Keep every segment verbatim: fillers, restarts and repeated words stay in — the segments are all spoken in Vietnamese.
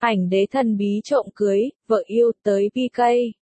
Ảnh đế thần bí trộm cưới, vợ yêu tới pê ca.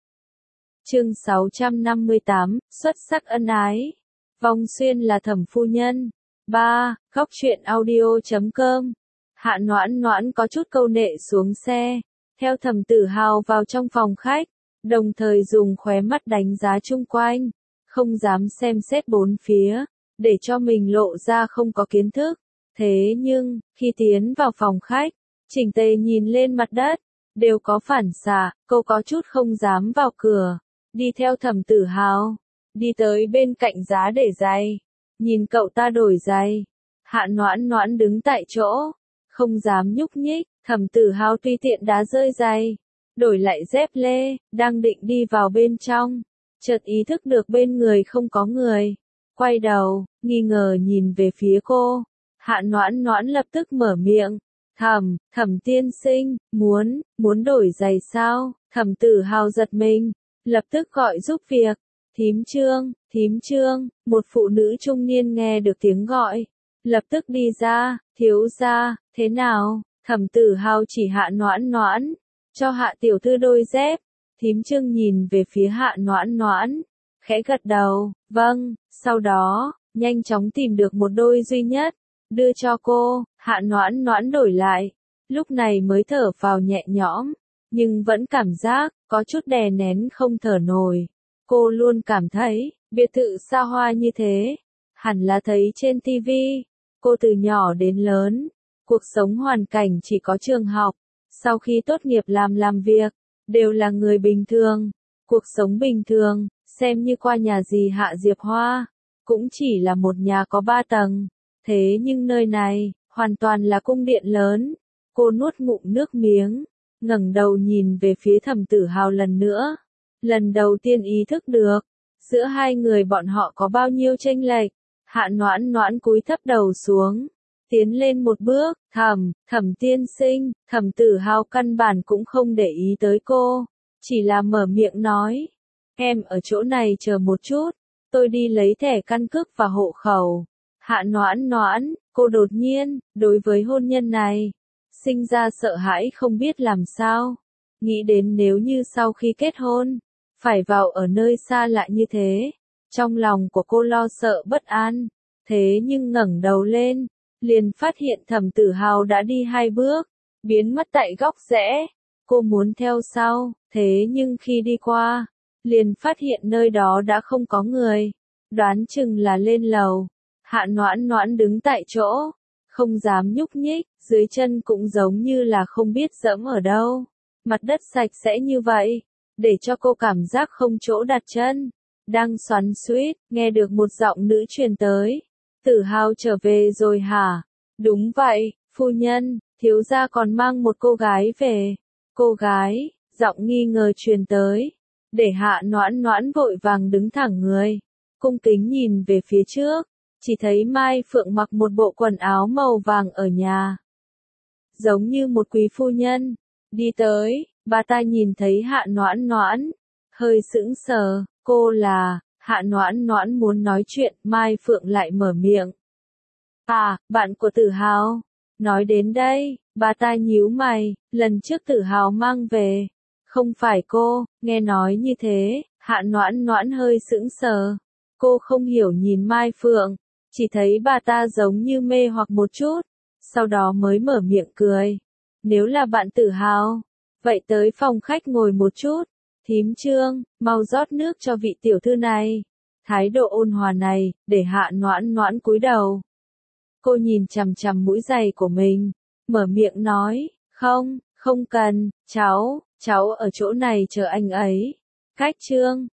Chương sáu trăm năm mươi tám, xuất sắc ân ái. Vong xuyên là thẩm phu nhân. ba. Góc truyện audio chấm com. Hạ Noãn Noãn có chút câu nệ xuống xe, theo Thẩm Tử Hào vào trong phòng khách, đồng thời dùng khóe mắt đánh giá chung quanh, không dám xem xét bốn phía, để cho mình lộ ra không có kiến thức. Thế nhưng, khi tiến vào phòng khách, chỉnh tề nhìn lên mặt đất, đều có phản xạ, cô có chút không dám vào cửa, đi theo Thẩm Tử Hào, đi tới bên cạnh giá để giày, nhìn cậu ta đổi giày. Hạ Noãn Noãn đứng tại chỗ, không dám nhúc nhích. Thẩm Tử Hào tùy tiện đá rơi giày, đổi lại dép lê, đang định đi vào bên trong, chợt ý thức được bên người không có người, quay đầu, nghi ngờ nhìn về phía cô. Hạ Noãn Noãn lập tức mở miệng, "Thẩm, Thẩm tiên sinh, muốn, muốn đổi giày sao?" Thẩm Tử Hào giật mình, lập tức gọi giúp việc. "Thím Trương, thím Trương." Một phụ nữ trung niên nghe được tiếng gọi, lập tức đi ra. "Thiếu gia, thế nào?" Thẩm Tử Hào chỉ Hạ Noãn Noãn, "Cho Hạ tiểu thư đôi dép." Thím Trương nhìn về phía Hạ Noãn Noãn, khẽ gật đầu, "Vâng." Sau đó, nhanh chóng tìm được một đôi duy nhất, đưa cho cô. Hạ Noãn Noãn đổi lại, lúc này mới thở phào nhẹ nhõm, nhưng vẫn cảm giác có chút đè nén không thở nổi. Cô luôn cảm thấy, biệt thự xa hoa như thế, hẳn là thấy trên ti vi. Cô từ nhỏ đến lớn, cuộc sống hoàn cảnh chỉ có trường học, sau khi tốt nghiệp làm làm việc, đều là người bình thường. Cuộc sống bình thường, xem như qua nhà dì Hạ Diệp Hoa, cũng chỉ là một nhà có ba tầng. Thế nhưng nơi này, hoàn toàn là cung điện lớn. Cô nuốt ngụm nước miếng, ngẩng đầu nhìn về phía Thẩm Tử Hào lần nữa. Lần đầu tiên ý thức được, giữa hai người bọn họ có bao nhiêu chênh lệch. Hạ Noãn Noãn cúi thấp đầu xuống, tiến lên một bước, "Thẩm, Thẩm tiên sinh." Thẩm Tử Hào căn bản cũng không để ý tới cô, chỉ là mở miệng nói, "Em ở chỗ này chờ một chút, tôi đi lấy thẻ căn cước và hộ khẩu." Hạ Noãn Noãn, cô đột nhiên, đối với hôn nhân này, sinh ra sợ hãi không biết làm sao. Nghĩ đến nếu như sau khi kết hôn, phải vào ở nơi xa lạ như thế, trong lòng của cô lo sợ bất an. Thế nhưng ngẩng đầu lên, liền phát hiện Thẩm Tử Hào đã đi hai bước, biến mất tại góc rẽ. Cô muốn theo sau, thế nhưng khi đi qua, liền phát hiện nơi đó đã không có người, đoán chừng là lên lầu. Hạ Noãn Noãn đứng tại chỗ, không dám nhúc nhích, dưới chân cũng giống như là không biết dẫm ở đâu. Mặt đất sạch sẽ như vậy, để cho cô cảm giác không chỗ đặt chân. Đang xoắn xuýt, nghe được một giọng nữ truyền tới, "Tử Hào trở về rồi hả?" "Đúng vậy, phu nhân, thiếu gia còn mang một cô gái về." "Cô gái?" Giọng nghi ngờ truyền tới, để Hạ Noãn Noãn vội vàng đứng thẳng người, cung kính nhìn về phía trước, chỉ thấy Mai Phượng mặc một bộ quần áo màu vàng ở nhà, giống như một quý phu nhân, đi tới. Bà ta nhìn thấy Hạ Noãn Noãn, hơi sững sờ. "Cô là..." Hạ Noãn Noãn muốn nói chuyện, Mai Phượng lại mở miệng, "À, bạn của Tử Hào." Nói đến đây, bà ta nhíu mày, "Lần trước Tử Hào mang về, không phải cô." Nghe nói như thế, Hạ Noãn Noãn hơi sững sờ. Cô không hiểu nhìn Mai Phượng, chỉ thấy bà ta giống như mê hoặc một chút, sau đó mới mở miệng cười, "Nếu là bạn Tử Hào, vậy tới phòng khách ngồi một chút. Thím Trương, mau rót nước cho vị tiểu thư này." Thái độ ôn hòa này, để Hạ Noãn Noãn cúi đầu. Cô nhìn chằm chằm mũi giày của mình, mở miệng nói, "Không, không cần, cháu, cháu ở chỗ này chờ anh ấy." "Khách Trương."